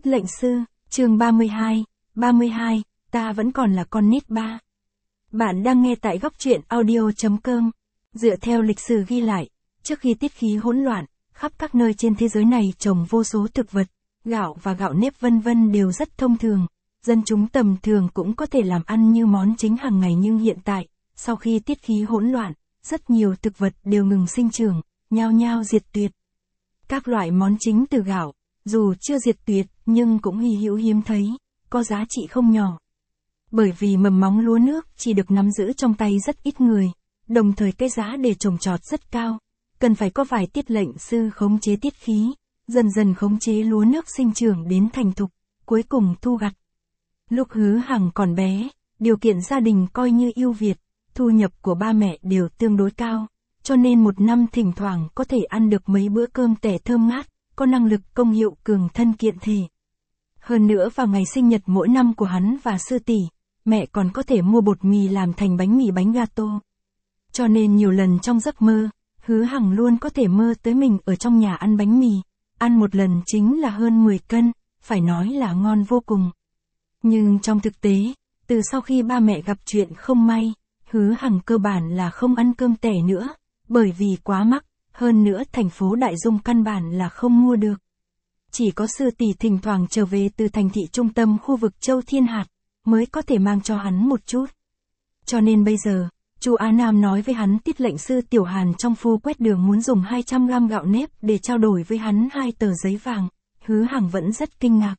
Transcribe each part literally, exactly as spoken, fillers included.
Tiết lệnh sư, chương ba mươi hai, ba mươi hai, ta vẫn còn là con nít ba. Bạn đang nghe tại góc truyện audio chấm com. Dựa theo lịch sử ghi lại, trước khi tiết khí hỗn loạn, khắp các nơi trên thế giới này trồng vô số thực vật, gạo và gạo nếp vân vân đều rất thông thường. Dân chúng tầm thường cũng có thể làm ăn như món chính hàng ngày, nhưng hiện tại, sau khi tiết khí hỗn loạn, rất nhiều thực vật đều ngừng sinh trưởng, nhao nhao diệt tuyệt. Các loại món chính từ gạo, dù chưa diệt tuyệt nhưng cũng hy hữu hiếm thấy, có giá trị không nhỏ. Bởi vì mầm móng lúa nước chỉ được nắm giữ trong tay rất ít người, đồng thời cái giá để trồng trọt rất cao, cần phải có vài tiết lệnh sư khống chế tiết khí, dần dần khống chế lúa nước sinh trưởng đến thành thục, cuối cùng thu gặt. Lúc Hứa Hằng còn bé, điều kiện gia đình coi như ưu việt, thu nhập của ba mẹ đều tương đối cao, cho nên một năm thỉnh thoảng có thể ăn được mấy bữa cơm tẻ thơm ngát, có năng lực công hiệu cường thân kiện thể. Hơn nữa vào ngày sinh nhật mỗi năm của hắn và sư tỷ, mẹ còn có thể mua bột mì làm thành bánh mì bánh gato. Cho nên nhiều lần trong giấc mơ, Hứa Hằng luôn có thể mơ tới mình ở trong nhà ăn bánh mì, ăn một lần chính là hơn mười cân, phải nói là ngon vô cùng. Nhưng trong thực tế, từ sau khi ba mẹ gặp chuyện không may, Hứa Hằng cơ bản là không ăn cơm tẻ nữa, bởi vì quá mắc, hơn nữa thành phố Đại Dung căn bản là không mua được. Chỉ có sư tỷ thỉnh thoảng trở về từ thành thị trung tâm khu vực Châu Thiên Hạt, mới có thể mang cho hắn một chút. Cho nên bây giờ, chú Á Nam nói với hắn tiết lệnh sư Tiểu Hàn trong phu quét đường muốn dùng hai trăm gam gạo nếp để trao đổi với hắn hai tờ giấy vàng, Hứa Hằng vẫn rất kinh ngạc.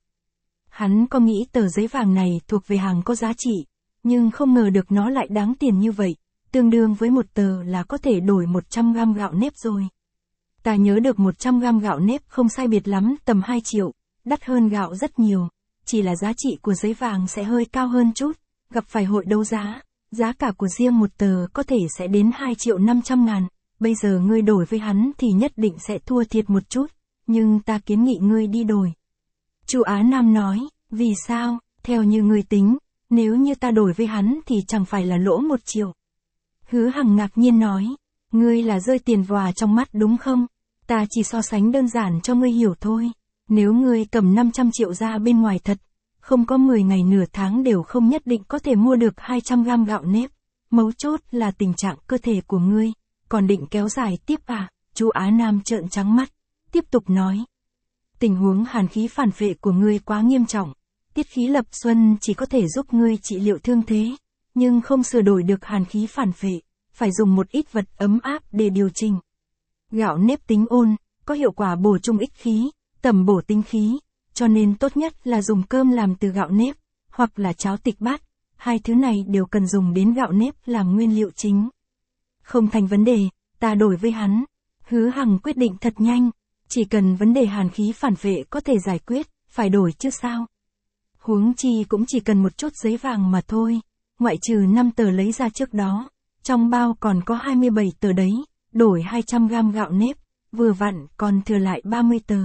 Hắn có nghĩ tờ giấy vàng này thuộc về hàng có giá trị, nhưng không ngờ được nó lại đáng tiền như vậy, tương đương với một tờ là có thể đổi một trăm gam gạo nếp rồi. Ta nhớ được một trăm gam gạo nếp không sai biệt lắm tầm hai triệu, đắt hơn gạo rất nhiều, chỉ là giá trị của giấy vàng sẽ hơi cao hơn chút, gặp phải hội đấu giá, giá cả của riêng một tờ có thể sẽ đến hai triệu năm trăm ngàn, bây giờ ngươi đổi với hắn thì nhất định sẽ thua thiệt một chút, nhưng ta kiến nghị ngươi đi đổi. Chu Á Nam nói, vì sao, theo như ngươi tính, nếu như ta đổi với hắn thì chẳng phải là lỗ một triệu. Hứa Hằng ngạc nhiên nói, ngươi là rơi tiền vòa trong mắt đúng không? Ta chỉ so sánh đơn giản cho ngươi hiểu thôi. Nếu ngươi cầm năm trăm triệu ra bên ngoài thật, không có mười ngày nửa tháng đều không nhất định có thể mua được hai trăm gam gạo nếp. Mấu chốt là tình trạng cơ thể của ngươi, còn định kéo dài tiếp à? Chú Á Nam trợn trắng mắt, tiếp tục nói. Tình huống hàn khí phản phệ của ngươi quá nghiêm trọng, tiết khí lập xuân chỉ có thể giúp ngươi trị liệu thương thế, nhưng không sửa đổi được hàn khí phản phệ, phải dùng một ít vật ấm áp để điều chỉnh. Gạo nếp tính ôn, có hiệu quả bổ trung ích khí, tầm bổ tinh khí, cho nên tốt nhất là dùng cơm làm từ gạo nếp, hoặc là cháo tịch bát, hai thứ này đều cần dùng đến gạo nếp làm nguyên liệu chính. Không thành vấn đề, ta đổi với hắn. Hứa Hằng quyết định thật nhanh, chỉ cần vấn đề hàn khí phản phệ có thể giải quyết, phải đổi chứ sao. Huống chi cũng chỉ cần một chút giấy vàng mà thôi, ngoại trừ năm tờ lấy ra trước đó, trong bao còn có hai mươi bảy tờ đấy, đổi hai trăm gam gạo nếp, vừa vặn còn thừa lại ba mươi tờ.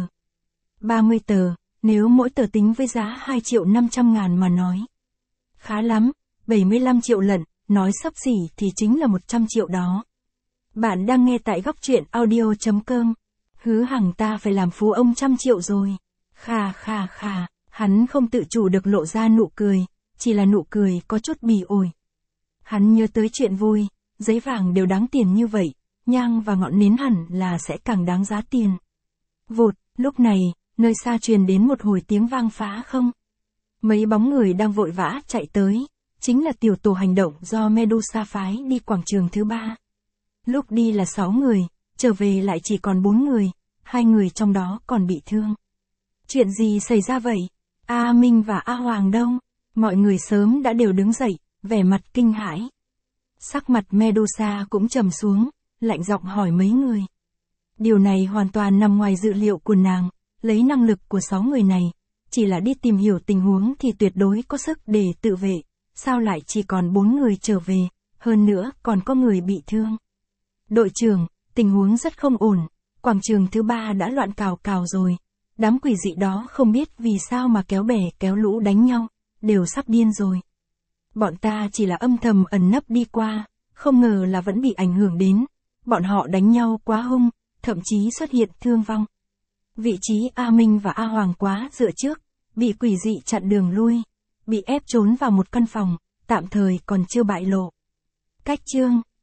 ba mươi tờ, nếu mỗi tờ tính với giá hai triệu năm trăm ngàn mà nói. Khá lắm, bảy mươi lăm triệu lận, nói xấp xỉ thì chính là một trăm triệu đó. Bạn đang nghe tại góc truyện audio chấm com. Hứa Hằng ta phải làm phú ông trăm triệu rồi. Khà khà khà, hắn không tự chủ được lộ ra nụ cười, chỉ là nụ cười có chút bỉ ổi. Hắn nhớ tới chuyện vui, giấy vàng đều đáng tiền như vậy, nhang và ngọn nến hẳn là sẽ càng đáng giá tiền. Vụt, lúc này, nơi xa truyền đến một hồi tiếng vang phá không. Mấy bóng người đang vội vã chạy tới, chính là tiểu tổ hành động do Medusa phái đi quảng trường thứ ba. Lúc đi là sáu người, trở về lại chỉ còn bốn người, hai người trong đó còn bị thương. Chuyện gì xảy ra vậy? A Minh và A Hoàng đâu? Mọi người sớm đã đều đứng dậy, vẻ mặt kinh hãi. Sắc mặt Medusa cũng trầm xuống, lạnh giọng hỏi mấy người. Điều này hoàn toàn nằm ngoài dự liệu của nàng, lấy năng lực của sáu người này, chỉ là đi tìm hiểu tình huống thì tuyệt đối có sức để tự vệ, sao lại chỉ còn bốn người trở về, hơn nữa còn có người bị thương. Đội trưởng, tình huống rất không ổn, quảng trường thứ ba đã loạn cào cào rồi, đám quỷ dị đó không biết vì sao mà kéo bè kéo lũ đánh nhau, đều sắp điên rồi. Bọn ta chỉ là âm thầm ẩn nấp đi qua, không ngờ là vẫn bị ảnh hưởng đến, bọn họ đánh nhau quá hung, thậm chí xuất hiện thương vong. Vị trí A Minh và A Hoàng quá dựa trước, bị quỷ dị chặn đường lui, bị ép trốn vào một căn phòng, tạm thời còn chưa bại lộ. Cách chương